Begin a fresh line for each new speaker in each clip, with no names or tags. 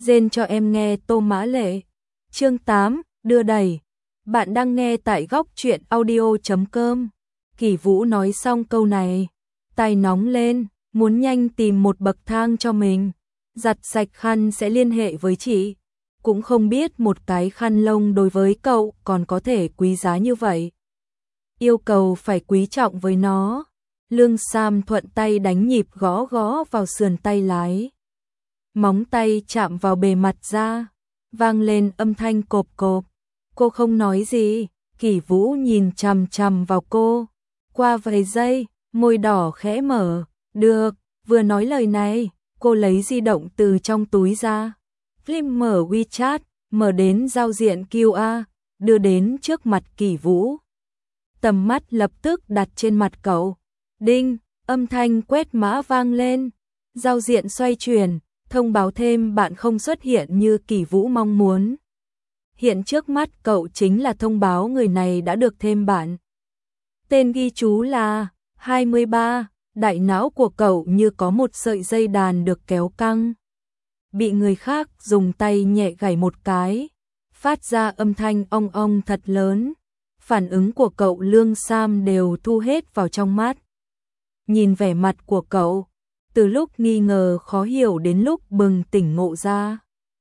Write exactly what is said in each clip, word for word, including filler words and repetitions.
Rên cho em nghe Tô Mã Lệ. Chương tám, đưa đẩy. Bạn đang nghe tại góc truyện audio chấm com. Kỷ Vũ nói xong câu này, tay nóng lên, muốn nhanh tìm một bậc thang cho mình, giặt sạch khăn sẽ liên hệ với chị. Cũng không biết một cái khăn lông đối với cậu còn có thể quý giá như vậy. Yêu cầu phải quý trọng với nó. Lương Sam thuận tay đánh nhịp gõ gõ vào sườn tay lái. Móng tay chạm vào bề mặt da, vang lên âm thanh cộp cộp. Cô không nói gì, Kỷ Vũ nhìn chằm chằm vào cô. Qua vài giây, môi đỏ khẽ mở. Được, vừa nói lời này, cô lấy di động từ trong túi ra. Phim mở WeChat, mở đến giao diện quy rờ, đưa đến trước mặt Kỷ Vũ. Tầm mắt lập tức đặt trên mặt cậu. Đinh, âm thanh quét mã vang lên. Giao diện xoay chuyển, thông báo thêm bạn không xuất hiện như Kỷ Vũ mong muốn. Hiện trước mắt cậu chính là thông báo người này đã được thêm bạn. Tên ghi chú là hai mươi ba, đại não của cậu như có một sợi dây đàn được kéo căng. Bị người khác dùng tay nhẹ gảy một cái, phát ra âm thanh ong ong thật lớn. Phản ứng của cậu Lương Sam đều thu hết vào trong mắt. Nhìn vẻ mặt của cậu, từ lúc nghi ngờ khó hiểu đến lúc bừng tỉnh ngộ ra.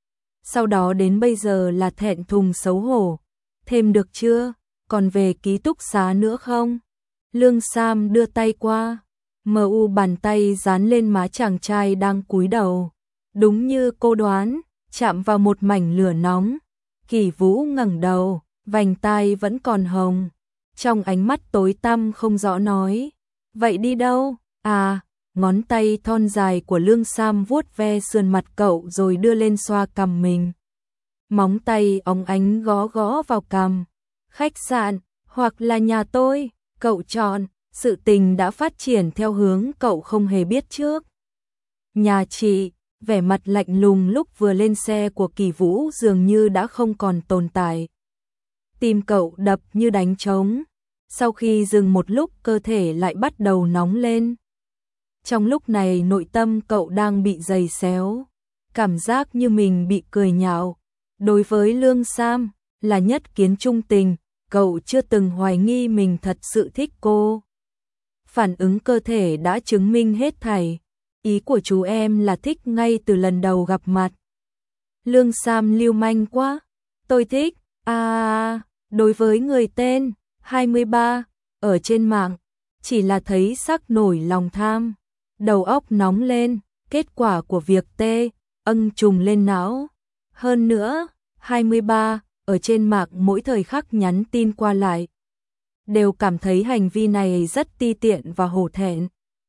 Sau đó đến bây giờ là thẹn thùng xấu hổ. Thêm được chưa? Còn về ký túc xá nữa không? Lương Sam đưa tay qua, mờ u bàn tay dán lên má chàng trai đang cúi đầu. Đúng như cô đoán, chạm vào một mảnh lửa nóng. Kỷ Vũ ngẩng đầu, vành tai vẫn còn hồng. Trong ánh mắt tối tăm không rõ nói. Vậy đi đâu? À, ngón tay thon dài của Lương Sam vuốt ve sườn mặt cậu rồi đưa lên xoa cằm mình. Móng tay óng ánh gõ gõ vào cằm. Khách sạn, hoặc là nhà tôi, cậu chọn. Sự tình đã phát triển theo hướng cậu không hề biết trước. Nhà chị, vẻ mặt lạnh lùng lúc vừa lên xe của Kỷ Vũ dường như đã không còn tồn tại. Tim cậu đập như đánh trống. Sau khi dừng một lúc cơ thể lại bắt đầu nóng lên. Trong lúc này nội tâm cậu đang bị giày xéo. Cảm giác như mình bị cười nhạo. Đối với Lương Sam, là nhất kiến trung tình, cậu chưa từng hoài nghi mình thật sự thích cô. Phản ứng cơ thể đã chứng minh hết thảy. Ý của chú em là thích ngay từ lần đầu gặp mặt. Lương Sam lưu manh quá. Tôi thích, à, đối với người tên hai mươi ba, ở trên mạng, chỉ là thấy sắc nổi lòng tham. Đầu óc nóng lên, kết quả của việc tê, âng trùng lên não. Hơn nữa, hai mươi ba, ở trên mạng mỗi thời khắc nhắn tin qua lại. Đều cảm thấy hành vi này rất ti tiện và hổ thẹn.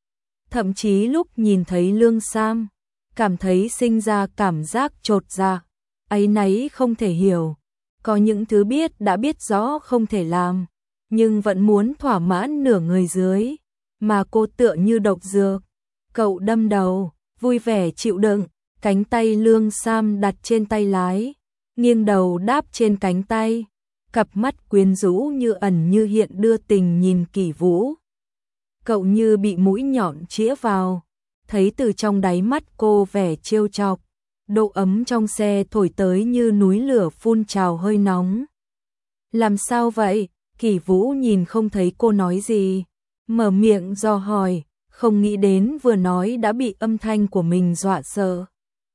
Thậm chí lúc nhìn thấy Lương Sam, cảm thấy sinh ra cảm giác chột dạ, áy náy không thể hiểu. Có những thứ biết đã biết rõ không thể làm, nhưng vẫn muốn thỏa mãn nửa người dưới, mà cô tựa như độc dược. Cậu đâm đầu, vui vẻ chịu đựng, cánh tay Lương Sam đặt trên tay lái, nghiêng đầu đáp trên cánh tay, cặp mắt quyến rũ như ẩn như hiện đưa tình nhìn Kỷ Vũ. Cậu như bị mũi nhọn chĩa vào, thấy từ trong đáy mắt cô vẻ trêu chọc, độ ấm trong xe thổi tới như núi lửa phun trào hơi nóng. Làm sao vậy? Kỷ Vũ nhìn không thấy cô nói gì, mở miệng dò hỏi, không nghĩ đến vừa nói đã bị âm thanh của mình dọa sợ.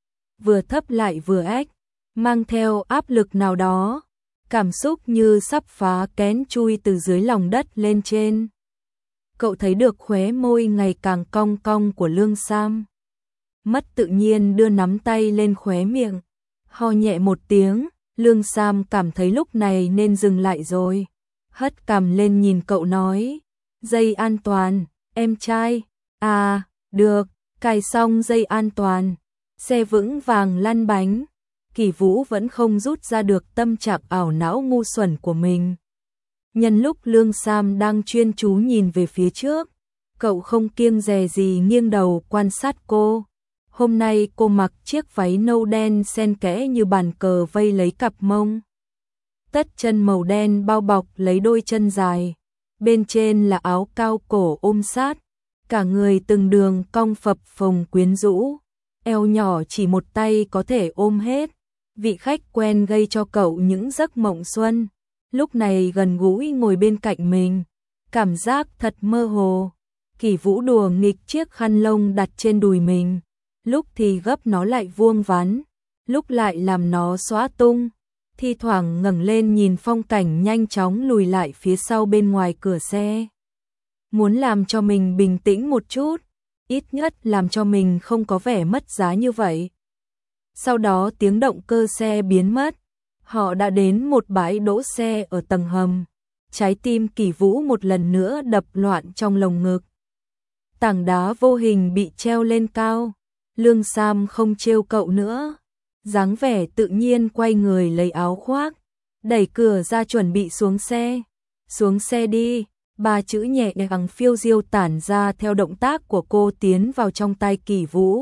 Vừa thấp lại vừa ếch, mang theo áp lực nào đó, cảm xúc như sắp phá kén chui từ dưới lòng đất lên trên. Cậu thấy được khóe môi ngày càng cong cong của Lương Sam. Mất tự nhiên đưa nắm tay lên khóe miệng, ho nhẹ một tiếng. Lương Sam cảm thấy lúc này nên dừng lại rồi, hất cằm lên nhìn cậu nói, dây an toàn, em trai. À, được, cài xong dây an toàn, xe vững vàng lăn bánh. Kỷ Vũ vẫn không rút ra được tâm trạng ảo não ngu xuẩn của mình. Nhân lúc Lương Sam đang chuyên chú nhìn về phía trước, cậu không kiêng dè gì nghiêng đầu quan sát cô. Hôm nay cô mặc chiếc váy nâu đen xen kẽ như bàn cờ vây lấy cặp mông. Tất chân màu đen bao bọc lấy đôi chân dài. Bên trên là áo cao cổ ôm sát. Cả người từng đường cong phập phồng quyến rũ. eo nhỏ chỉ một tay có thể ôm hết. Vị khách quen gây cho cậu những giấc mộng xuân, lúc này gần gũi ngồi bên cạnh mình, cảm giác thật mơ hồ. Kỳ Vũ đùa nghịch chiếc khăn lông đặt trên đùi mình, lúc thì gấp nó lại vuông vắn, lúc lại làm nó xóa tung, thi thoảng ngẩng lên nhìn phong cảnh nhanh chóng lùi lại phía sau bên ngoài cửa xe. Muốn làm cho mình bình tĩnh một chút, ít nhất làm cho mình không có vẻ mất giá như vậy. Sau đó tiếng động cơ xe biến mất, họ đã đến một bãi đỗ xe ở tầng hầm. Trái tim Kỳ Vũ một lần nữa đập loạn trong lồng ngực. Tảng đá vô hình bị treo lên cao, Lương Sam không trêu cậu nữa, dáng vẻ tự nhiên quay người lấy áo khoác, đẩy cửa ra chuẩn bị xuống xe. Xuống xe đi, ba chữ nhẹ nhàng phiêu diêu tản ra theo động tác của cô tiến vào trong tay Kỳ Vũ.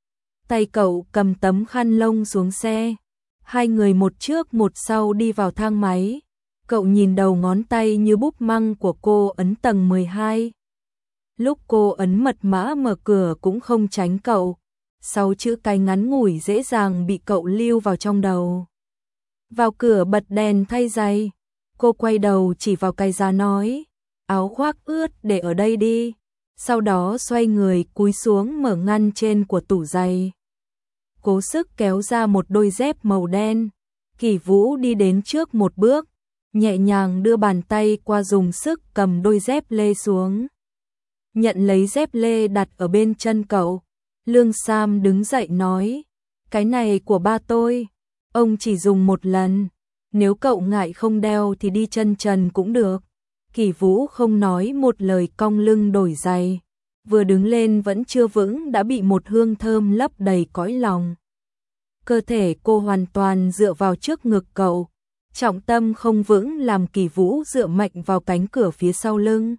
Tay cậu cầm tấm khăn lông xuống xe, hai người một trước một sau đi vào thang máy. Cậu nhìn đầu ngón tay như búp măng của cô ấn tầng mười hai. Lúc cô ấn mật mã mở cửa cũng không tránh cậu. Sáu chữ cái ngắn ngủi dễ dàng bị cậu lưu vào trong đầu. Vào cửa bật đèn thay giày. Cô quay đầu chỉ vào cái giá nói, áo khoác ướt để ở đây đi. Sau đó xoay người cúi xuống mở ngăn trên của tủ giày. Cố sức kéo ra một đôi dép màu đen. Kỳ Vũ đi đến trước một bước, nhẹ nhàng đưa bàn tay qua dùng sức cầm đôi dép lê xuống. Nhận lấy dép lê đặt ở bên chân cậu. Lương Sam đứng dậy nói, cái này của ba tôi, ông chỉ dùng một lần, nếu cậu ngại không đeo thì đi chân trần cũng được. Kỳ Vũ không nói một lời cong lưng đổi giày, vừa đứng lên vẫn chưa vững đã bị một hương thơm lấp đầy cõi lòng. Cơ thể cô hoàn toàn dựa vào trước ngực cậu, trọng tâm không vững làm Kỳ Vũ dựa mạnh vào cánh cửa phía sau lưng.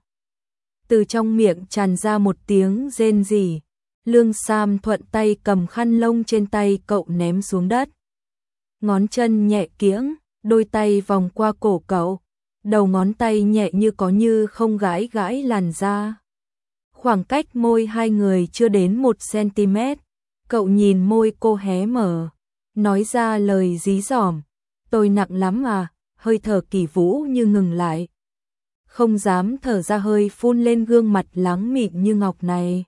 Từ trong miệng tràn ra một tiếng rên rỉ. Lương Sam thuận tay cầm khăn lông trên tay cậu ném xuống đất. Ngón chân nhẹ kiễng, đôi tay vòng qua cổ cậu, đầu ngón tay nhẹ như có như không gãi gãi làn da. Khoảng cách môi hai người chưa đến một centimet, cậu nhìn môi cô hé mở, nói ra lời dí dỏm, tôi nặng lắm à, hơi thở Kỳ Vũ như ngừng lại. Không dám thở ra hơi phun lên gương mặt láng mịn như ngọc này.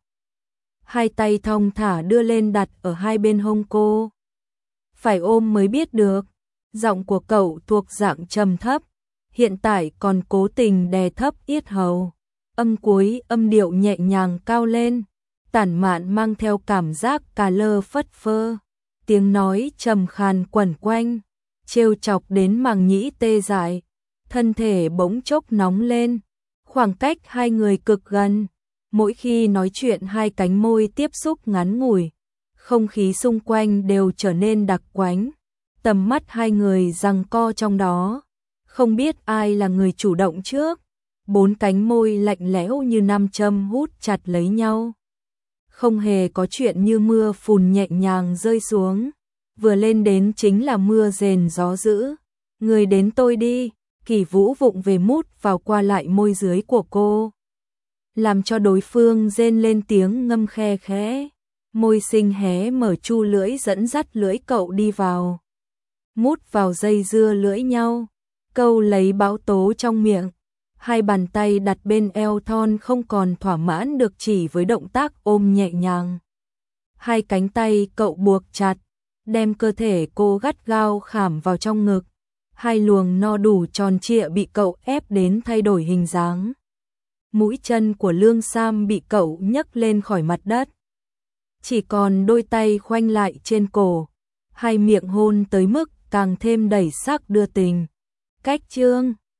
Hai tay thong thả đưa lên đặt ở hai bên hông cô. Phải ôm mới biết được. Giọng của cậu thuộc dạng trầm thấp, hiện tại còn cố tình đè thấp yết hầu. Âm cuối âm điệu nhẹ nhàng cao lên, tản mạn mang theo cảm giác cà lơ phất phơ. Tiếng nói trầm khàn quẩn quanh, trêu chọc đến màng nhĩ tê dại. Thân thể bỗng chốc nóng lên, khoảng cách hai người cực gần. Mỗi khi nói chuyện hai cánh môi tiếp xúc ngắn ngủi, không khí xung quanh đều trở nên đặc quánh. Tầm mắt hai người giằng co trong đó, không biết ai là người chủ động trước. Bốn cánh môi lạnh lẽo như nam châm hút chặt lấy nhau. Không hề có chuyện như mưa phùn nhẹ nhàng rơi xuống, vừa lên đến chính là mưa rền gió dữ. Người đến tôi đi. Kỳ Vũ vụng về mút vào qua lại môi dưới của cô, làm cho đối phương rên lên tiếng ngâm khe khẽ. Môi xinh hé mở chu lưỡi dẫn dắt lưỡi cậu đi vào, mút vào dây dưa lưỡi nhau, câu lấy bão tố trong miệng. Hai bàn tay đặt bên eo thon không còn thỏa mãn được chỉ với động tác ôm nhẹ nhàng. Hai cánh tay cậu buộc chặt, đem cơ thể cô gắt gao khảm vào trong ngực. Hai luồng no đủ tròn trịa bị cậu ép đến thay đổi hình dáng. Mũi chân của Lương Sam bị cậu nhấc lên khỏi mặt đất. Chỉ còn đôi tay khoanh lại trên cổ. Hai miệng hôn tới mức càng thêm đầy sắc đưa tình. Cách chương